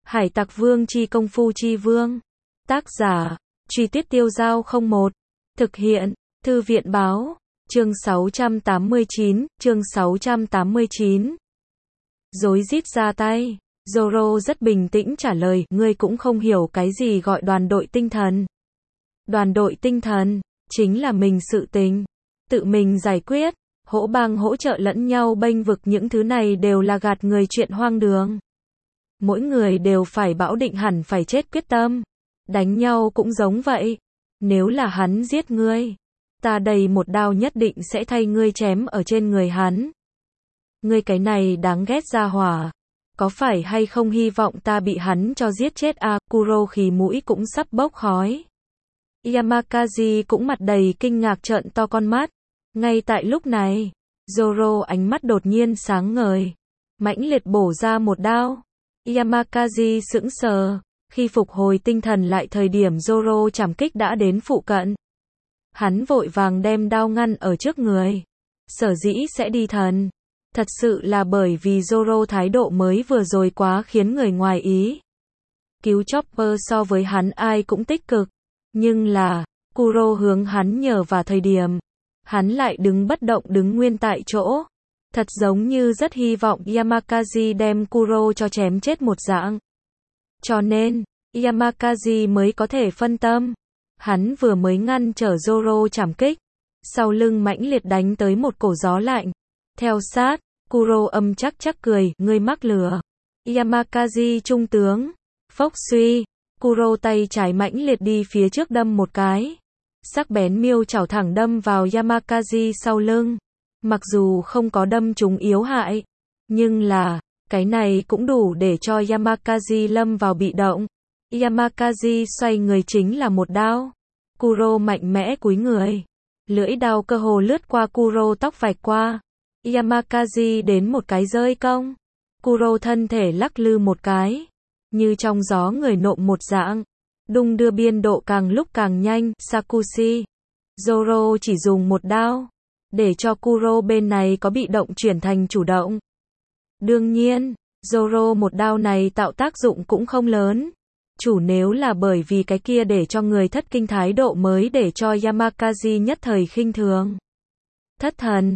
Hải Tặc Vương chi công phu chi vương. Tác giả, Truy Tuyết Tiêu Dao 01. Thực hiện, Thư viện Báo. Chương 689, chương 689. Rối rít ra tay. Zoro rất bình tĩnh trả lời, ngươi cũng không hiểu cái gì gọi đoàn đội tinh thần. Đoàn đội tinh thần, chính là mình sự tình. Tự mình giải quyết, hỗ bang hỗ trợ lẫn nhau bênh vực, những thứ này đều là gạt người chuyện hoang đường. Mỗi người đều phải bảo định hẳn phải chết quyết tâm. Đánh nhau cũng giống vậy. Nếu là hắn giết ngươi, ta đây một đao nhất định sẽ thay ngươi chém ở trên người hắn. Ngươi cái này đáng ghét ra hỏa. Có phải hay không hy vọng ta bị hắn cho giết chết à? Kuro khí mũi cũng sắp bốc khói. Yamakaze cũng mặt đầy kinh ngạc trợn to con mắt. Ngay tại lúc này, Zoro ánh mắt đột nhiên sáng ngời. Mãnh liệt bổ ra một đao. Yamakaze sững sờ. Khi phục hồi tinh thần lại thời điểm Zoro trảm kích đã đến phụ cận. Hắn vội vàng đem đao ngăn ở trước người. Sở dĩ sẽ đi thần. Thật sự là bởi vì Zoro thái độ mới vừa rồi quá khiến người ngoài ý. Cứu Chopper so với hắn ai cũng tích cực. Nhưng là, Kuro hướng hắn nhờ vào thời điểm. Hắn lại đứng bất động đứng nguyên tại chỗ. Thật giống như rất hy vọng Yamakaze đem Kuro cho chém chết một dạng. Cho nên, Yamakaze mới có thể phân tâm. Hắn vừa mới ngăn trở Zoro trảm kích. Sau lưng mãnh liệt đánh tới một cổ gió lạnh. Theo sát, Kuro âm chắc cười, ngươi mắc lừa. Yamakaze trung tướng. Phốc suy, Kuro tay trái mãnh liệt đi phía trước đâm một cái. Sắc bén miêu chảo thẳng đâm vào Yamakaze sau lưng. Mặc dù không có đâm trúng yếu hại, nhưng là, cái này cũng đủ để cho Yamakaze lâm vào bị động. Yamakaze xoay người chính là một đao. Kuro mạnh mẽ cúi người. Lưỡi đao cơ hồ lướt qua Kuro tóc vạch qua. Yamakaze đến một cái rơi công. Kuro thân thể lắc lư một cái. Như trong gió người nộm một dạng. Đung đưa biên độ càng lúc càng nhanh. Sakushi. Zoro chỉ dùng một đao. Để cho Kuro bên này có bị động chuyển thành chủ động. Đương nhiên, Zoro một đao này tạo tác dụng cũng không lớn. Chủ nếu là bởi vì cái kia để cho người thất kinh thái độ mới để cho Yamakaze nhất thời khinh thường. Thất thần,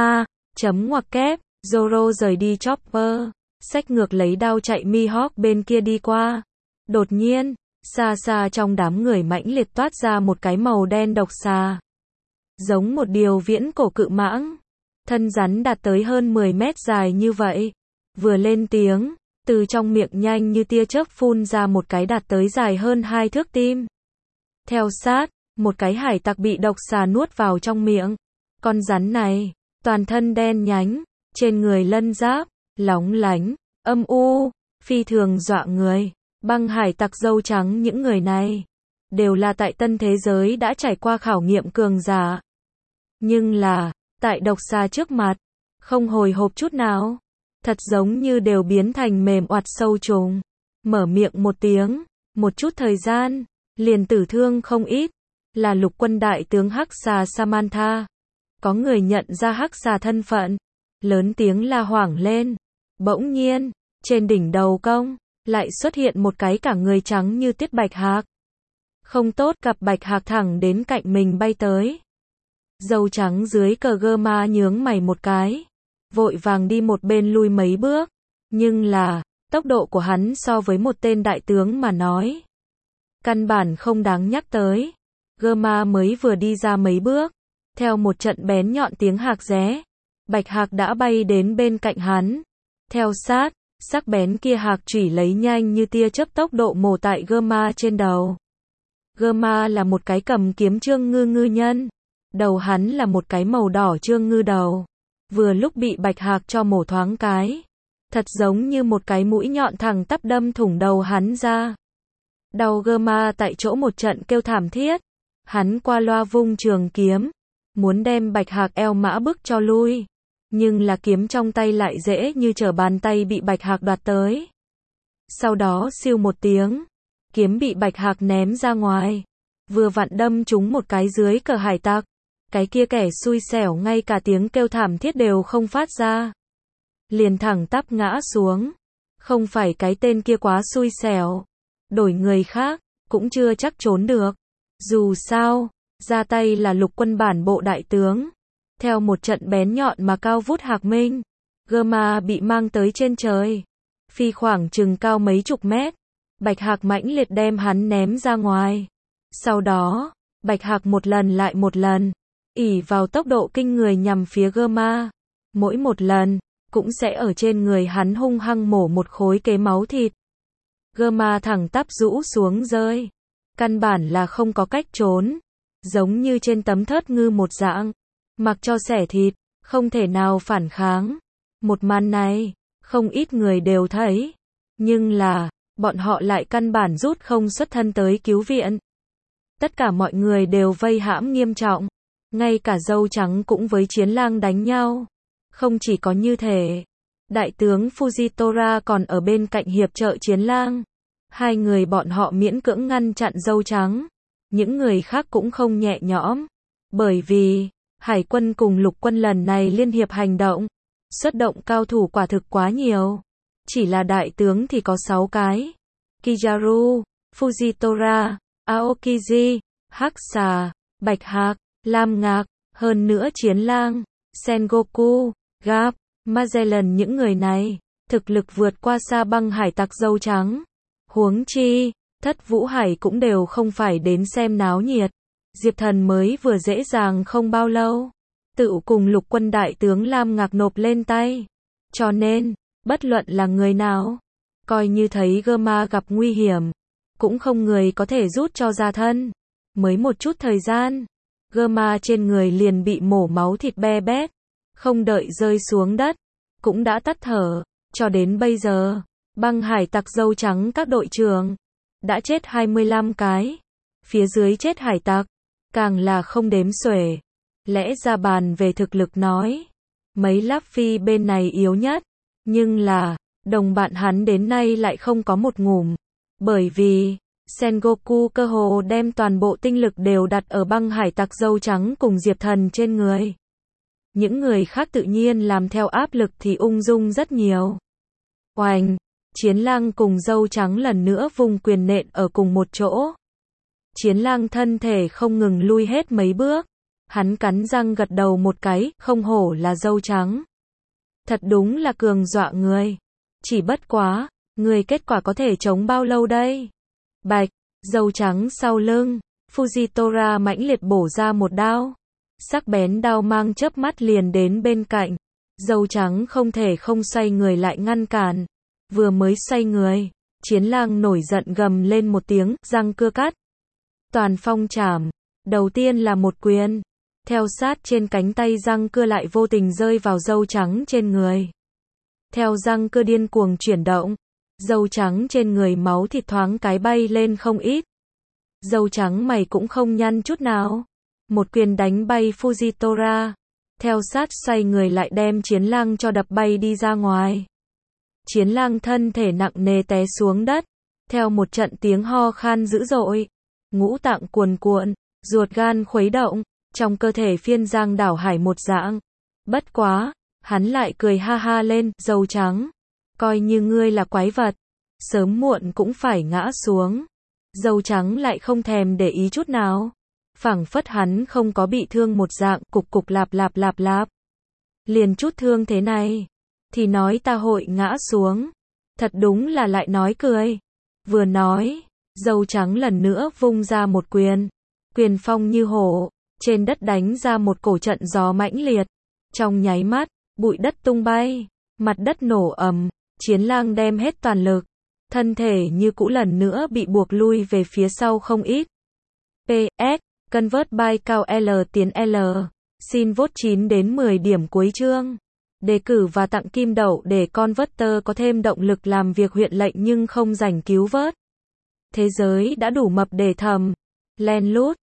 chấm ngoặc kép, Zoro rời đi Chopper, xách ngược lấy đao chạy Mihawk bên kia đi qua. Đột nhiên, xa xa trong đám người mãnh liệt toát ra một cái màu đen độc xà. Giống một điều viễn cổ cự mãng. Thân rắn đạt tới hơn 10 mét dài như vậy. Vừa lên tiếng, từ trong miệng nhanh như tia chớp phun ra một cái đạt tới dài hơn 2 thước tim. Theo sát, một cái hải tặc bị độc xà nuốt vào trong miệng. Con rắn này, toàn thân đen nhánh, trên người lân giáp, lóng lánh, âm u, phi thường dọa người. Băng hải tặc râu trắng những người này, đều là tại tân thế giới đã trải qua khảo nghiệm cường giả. Nhưng là, tại độc xà trước mặt, không hồi hộp chút nào. Thật giống như đều biến thành mềm oặt sâu trùng. Mở miệng một tiếng, một chút thời gian, liền tử thương không ít. Là lục quân đại tướng hắc xà Samantha. Có người nhận ra hắc xà thân phận. Lớn tiếng la hoảng lên. Bỗng nhiên, trên đỉnh đầu công, lại xuất hiện một cái cả người trắng như tiết bạch hạc. Không tốt, cặp bạch hạc thẳng đến cạnh mình bay tới. Dâu trắng dưới cờ Gema nhướng mày một cái. Vội vàng đi một bên lui mấy bước. Nhưng là, tốc độ của hắn so với một tên đại tướng mà nói. Căn bản không đáng nhắc tới. Gema mới vừa đi ra mấy bước. Theo một trận bén nhọn tiếng hạc ré. Bạch hạc đã bay đến bên cạnh hắn. Theo sát, sắc bén kia hạc chủy lấy nhanh như tia chớp tốc độ mổ tại Gema trên đầu. Gema là một cái cầm kiếm trương ngư nhân. Đầu hắn là một cái màu đỏ trương ngư đầu. Vừa lúc bị bạch hạc cho mổ thoáng cái. Thật giống như một cái mũi nhọn thẳng tắp đâm thủng đầu hắn ra. Đau Gema tại chỗ một trận kêu thảm thiết. Hắn qua loa vung trường kiếm. Muốn đem bạch hạc eo mã bức cho lui. Nhưng là kiếm trong tay lại dễ như trở bàn tay bị bạch hạc đoạt tới. Sau đó siêu một tiếng. Kiếm bị bạch hạc ném ra ngoài. Vừa vặn đâm trúng một cái dưới cờ hải tặc. Cái kia kẻ xui xẻo ngay cả tiếng kêu thảm thiết đều không phát ra. Liền thẳng tắp ngã xuống. Không phải cái tên kia quá xui xẻo. Đổi người khác, cũng chưa chắc trốn được. Dù sao, ra tay là lục quân bản bộ đại tướng. Theo một trận bén nhọn mà cao vút hạc minh, Gama bị mang tới trên trời. Phi khoảng chừng cao mấy chục mét. Bạch Hạc mãnh liệt đem hắn ném ra ngoài. Sau đó, Bạch Hạc một lần lại một lần, ỷ vào tốc độ kinh người nhằm phía Gama. Mỗi một lần, cũng sẽ ở trên người hắn hung hăng mổ một khối kế máu thịt. Gama thẳng tắp rũ xuống rơi. Căn bản là không có cách trốn. Giống như trên tấm thớt ngư một dạng. Mặc cho xẻ thịt, không thể nào phản kháng. Một màn này, không ít người đều thấy. Nhưng là, bọn họ lại căn bản rút không xuất thân tới cứu viện. Tất cả mọi người đều vây hãm nghiêm trọng. Ngay cả dâu trắng cũng với chiến lang đánh nhau. Không chỉ có như thế, đại tướng Fujitora còn ở bên cạnh hiệp trợ chiến lang. Hai người bọn họ miễn cưỡng ngăn chặn dâu trắng. Những người khác cũng không nhẹ nhõm. Bởi vì, hải quân cùng lục quân lần này liên hiệp hành động. Xuất động cao thủ quả thực quá nhiều. Chỉ là đại tướng thì có 6 cái. Kizaru, Fujitora, Aokiji, Hắc Xà, Bạch Hạc, Lam Ngạc, hơn nữa chiến lang, Sengoku, Garp, Magellan, những người này, thực lực vượt qua xa băng hải tặc dâu trắng. Huống chi, Thất Vũ Hải cũng đều không phải đến xem náo nhiệt. Diệp Thần mới vừa dễ dàng không bao lâu, tự cùng lục quân đại tướng Lam Ngạc nộp lên tay. Cho nên, bất luận là người nào, coi như thấy Gama gặp nguy hiểm, cũng không người có thể rút cho ra thân. Mới một chút thời gian, Gama trên người liền bị mổ máu thịt be bét, không đợi rơi xuống đất, cũng đã tắt thở. Cho đến bây giờ, băng hải tặc dâu trắng các đội trưởng đã chết 25 cái. Phía dưới chết hải tặc, càng là không đếm xuể. Lẽ ra bàn về thực lực nói, mấy Luffy bên này yếu nhất. Nhưng là, đồng bạn hắn đến nay lại không có một ngủm. Bởi vì, Sengoku cơ hồ đem toàn bộ tinh lực đều đặt ở băng hải tặc dâu trắng cùng Diệp Thần trên người. Những người khác tự nhiên làm theo áp lực thì ung dung rất nhiều. Oành, chiến lang cùng dâu trắng lần nữa vùng quyền nện ở cùng một chỗ. Chiến lang thân thể không ngừng lui hết mấy bước. Hắn cắn răng gật đầu một cái, không hổ là dâu trắng. Thật đúng là cường dọa người. Chỉ bất quá, người kết quả có thể chống bao lâu đây? Bạch, dâu trắng sau lưng, Fujitora mãnh liệt bổ ra một đao. Sắc bén đao mang chớp mắt liền đến bên cạnh. Dâu trắng không thể không xoay người lại ngăn cản. Vừa mới xoay người, chiến lang nổi giận gầm lên một tiếng, răng cưa cắt. Toàn phong chảm. Đầu tiên là một quyền. Theo sát trên cánh tay răng cưa lại vô tình rơi vào dâu trắng trên người. Theo răng cưa điên cuồng chuyển động, dâu trắng trên người máu thịt thoáng cái bay lên không ít. Dâu trắng mày cũng không nhăn chút nào. Một quyền đánh bay Fujitora. Theo sát xoay người lại đem chiến lang cho đập bay đi ra ngoài. Chiến lang thân thể nặng nề té xuống đất. Theo một trận tiếng ho khan dữ dội. Ngũ tạng cuồn cuộn, ruột gan khuấy động. Trong cơ thể phiên giang đảo hải một dạng. Bất quá, hắn lại cười ha ha lên, dâu trắng. Coi như ngươi là quái vật, sớm muộn cũng phải ngã xuống. Dâu trắng lại không thèm để ý chút nào. Phảng phất hắn không có bị thương một dạng, cục cục lạp lạp lạp lạp. Liền chút thương thế này, thì nói ta hội ngã xuống. Thật đúng là lại nói cười. Vừa nói, dâu trắng lần nữa vung ra một quyền. Quyền phong như hổ. Trên đất đánh ra một cổ trận gió mãnh liệt. Trong nháy mắt, bụi đất tung bay, mặt đất nổ ầm, chiến lang đem hết toàn lực. Thân thể như cũ lần nữa bị buộc lui về phía sau không ít. PS, Convert by cao L tiến L. Xin vote 9 đến 10 điểm cuối chương. Đề cử và tặng kim đậu để Converter có thêm động lực làm việc huyện lệnh nhưng không rảnh cứu vớt. Thế giới đã đủ mập để thầm. Len lút.